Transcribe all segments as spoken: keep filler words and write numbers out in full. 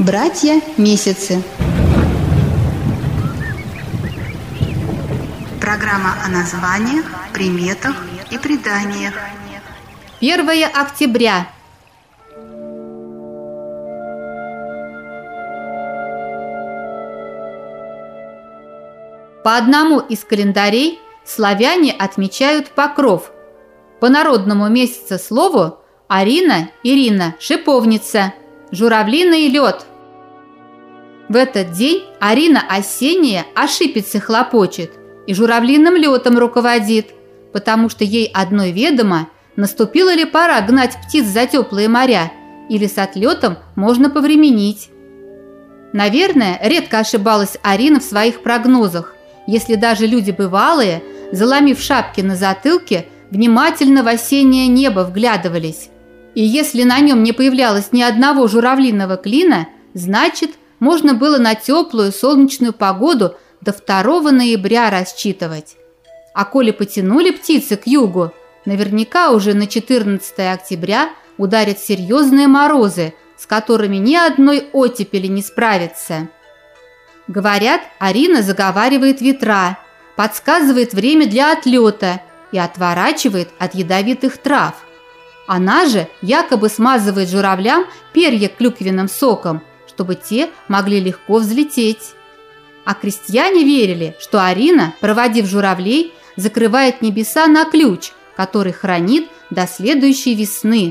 Братья-месяцы. Программа о названиях, приметах и преданиях. первое октября. По одному из календарей славяне отмечают Покров. По народному месяца слову Арина, Ирина, шиповница, журавлиный лед. В этот день Арина осенняя о шипице хлопочет и журавлиным летом руководит, потому что ей одной ведомо, наступила ли пора гнать птиц за теплые моря, или с отлетом можно повременить. Наверное, редко ошибалась Арина в своих прогнозах, если даже люди бывалые, заломив шапки на затылке, внимательно в осеннее небо вглядывались. И если на нем не появлялось ни одного журавлиного клина, значит, можно было на теплую солнечную погоду до второго ноября рассчитывать. А коли потянули птицы к югу, наверняка уже на четырнадцатое октября ударят серьезные морозы, с которыми ни одной оттепели не справится. Говорят, Арина заговаривает ветра, подсказывает время для отлета и отворачивает от ядовитых трав. Она же якобы смазывает журавлям перья клюквенным соком, чтобы те могли легко взлететь. А крестьяне верили, что Арина, проводив журавлей, закрывает небеса на ключ, который хранит до следующей весны.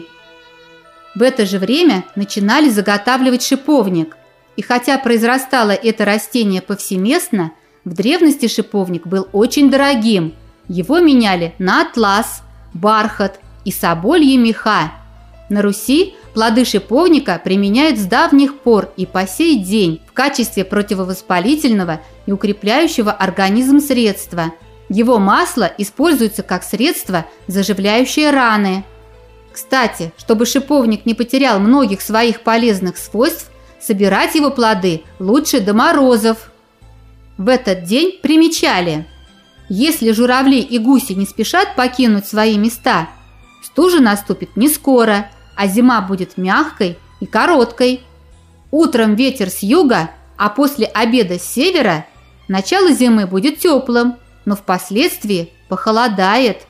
В это же время начинали заготавливать шиповник. И хотя произрастало это растение повсеместно, в древности шиповник был очень дорогим. Его меняли на атлас, бархат и собольи меха. На Руси плоды шиповника применяют с давних пор и по сей день в качестве противовоспалительного и укрепляющего организм средства. Его масло используется как средство, заживляющее раны. Кстати, чтобы шиповник не потерял многих своих полезных свойств, собирать его плоды лучше до морозов. В этот день примечали: если журавли и гуси не спешат покинуть свои места, стужа наступит не скоро, а зима будет мягкой и короткой. Утром ветер с юга, а после обеда с севера. Начало зимы будет теплым, но впоследствии похолодает.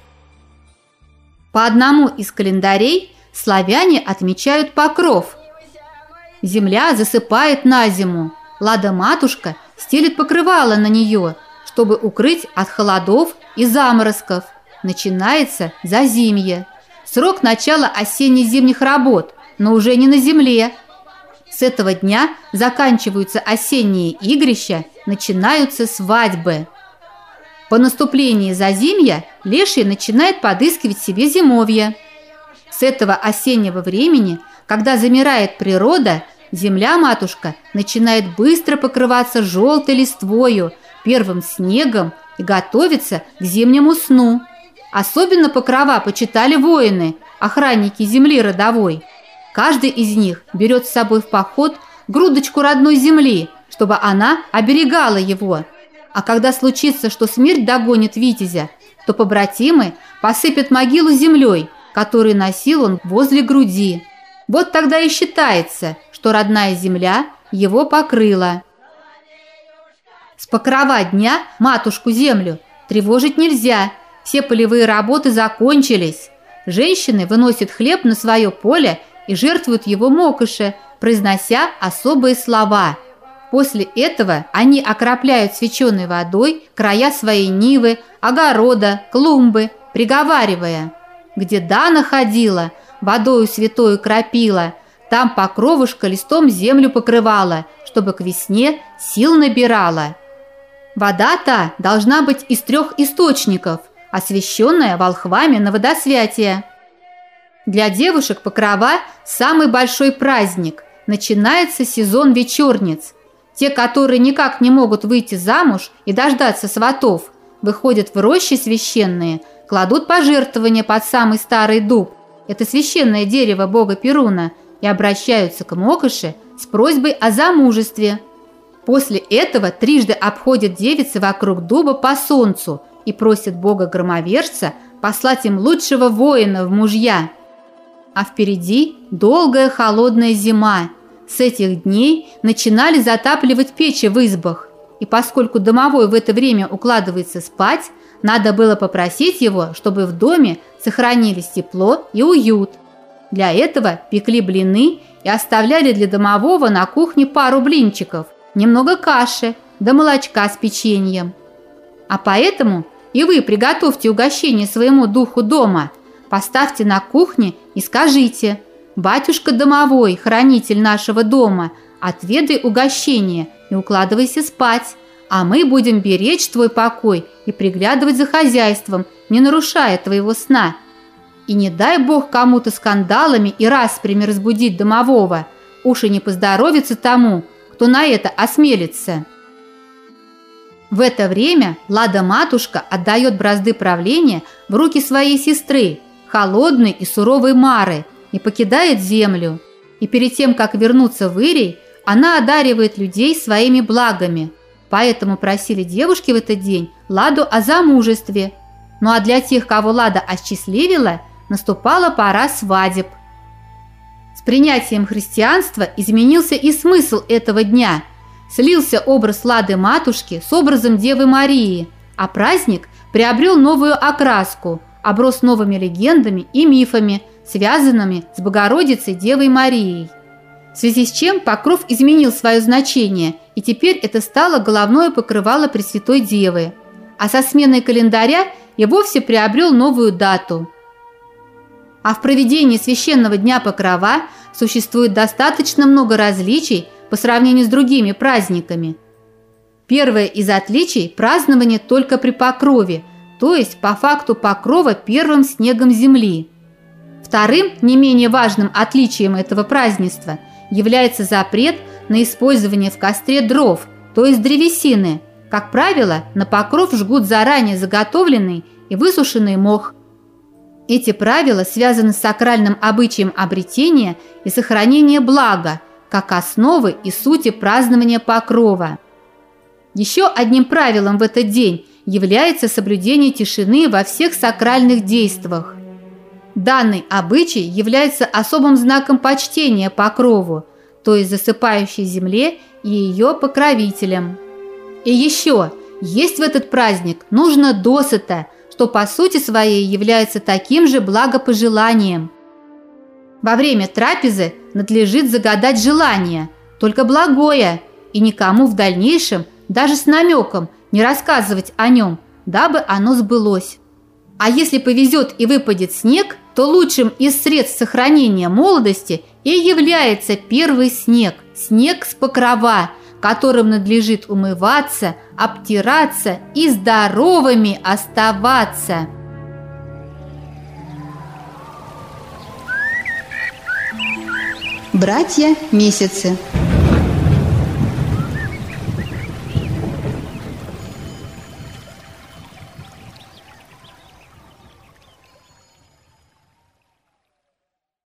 По одному из календарей славяне отмечают Покров. Земля засыпает на зиму, Лада-матушка стелит покрывало на нее, чтобы укрыть от холодов и заморозков. Начинается зазимье. Срок начала осенне-зимних работ, но уже не на земле. С этого дня заканчиваются осенние игрища, начинаются свадьбы. По наступлении зазимья леший начинает подыскивать себе зимовье. С этого осеннего времени, когда замирает природа, земля-матушка начинает быстро покрываться желтой листвою, первым снегом и готовится к зимнему сну. Особенно покрова почитали воины, охранники земли родовой. Каждый из них берет с собой в поход грудочку родной земли, чтобы она оберегала его. А когда случится, что смерть догонит витязя, то побратимы посыпят могилу землей, которую носил он возле груди. Вот тогда и считается, что родная земля его покрыла. С покрова дня матушку-землю тревожить нельзя, все полевые работы закончились. Женщины выносят хлеб на свое поле и жертвуют его мокоше, произнося особые слова. После этого они окропляют свяченой водой края своей нивы, огорода, клумбы, приговаривая: «Где Дана ходила, водою святою кропила, там покровушка листом землю покрывала, чтобы к весне сил набирала». Вода та должна быть из трех источников, освященная волхвами на водосвятие. Для девушек покрова – самый большой праздник. Начинается сезон вечерниц. Те, которые никак не могут выйти замуж и дождаться сватов, выходят в рощи священные, кладут пожертвования под самый старый дуб – это священное дерево бога Перуна, и обращаются к Мокоше с просьбой о замужестве. После этого трижды обходят девицы вокруг дуба по солнцу и просят бога-громовержца послать им лучшего воина в мужья. А впереди долгая холодная зима. С этих дней начинали затапливать печи в избах, и поскольку домовой в это время укладывается спать, надо было попросить его, чтобы в доме сохранились тепло и уют. Для этого пекли блины и оставляли для домового на кухне пару блинчиков, немного каши да молочка с печеньем. А поэтому и вы приготовьте угощение своему духу дома, поставьте на кухне и скажите: «Батюшка домовой, хранитель нашего дома, отведай угощение и укладывайся спать, а мы будем беречь твой покой и приглядывать за хозяйством, не нарушая твоего сна. И не дай Бог кому-то скандалами и распрями разбудить домового, уж и не поздоровится тому, кто на это осмелится». В это время Лада-матушка отдает бразды правления в руки своей сестры, холодной и суровой Мары, и покидает землю. И перед тем, как вернуться в Ирий, она одаривает людей своими благами. Поэтому просили девушки в этот день Ладу о замужестве. Ну а для тех, кого Лада осчастливила, наступала пора свадеб. С принятием христианства изменился и смысл этого дня. Слился образ Лады-матушки с образом Девы Марии, а праздник приобрел новую окраску, оброс новыми легендами и мифами, связанными с Богородицей Девой Марией. В связи с чем покров изменил свое значение, и теперь это стало головное покрывало Пресвятой Девы, а со сменой календаря и вовсе приобрел новую дату. А в проведении священного дня Покрова существует достаточно много различий по сравнению с другими праздниками. Первое из отличий – празднование только при покрове, то есть по факту покрова первым снегом земли. Вторым, не менее важным отличием этого празднества является запрет на использование в костре дров, то есть древесины. Как правило, на покров жгут заранее заготовленный и высушенный мох. Эти правила связаны с сакральным обычаем обретения и сохранения блага, как основы и сути празднования покрова. Еще одним правилом в этот день является соблюдение тишины во всех сакральных действиях. Данный обычай является особым знаком почтения покрову, то есть засыпающей земле и ее покровителям. И еще, есть в этот праздник нужно досыта, что по сути своей является таким же благопожеланием. Во время трапезы надлежит загадать желание, только благое, и никому в дальнейшем, даже с намеком, не рассказывать о нем, дабы оно сбылось. А если повезет и выпадет снег, то лучшим из средств сохранения молодости и является первый снег, снег с покрова, которым надлежит умываться, обтираться и здоровыми оставаться. Братья месяцы.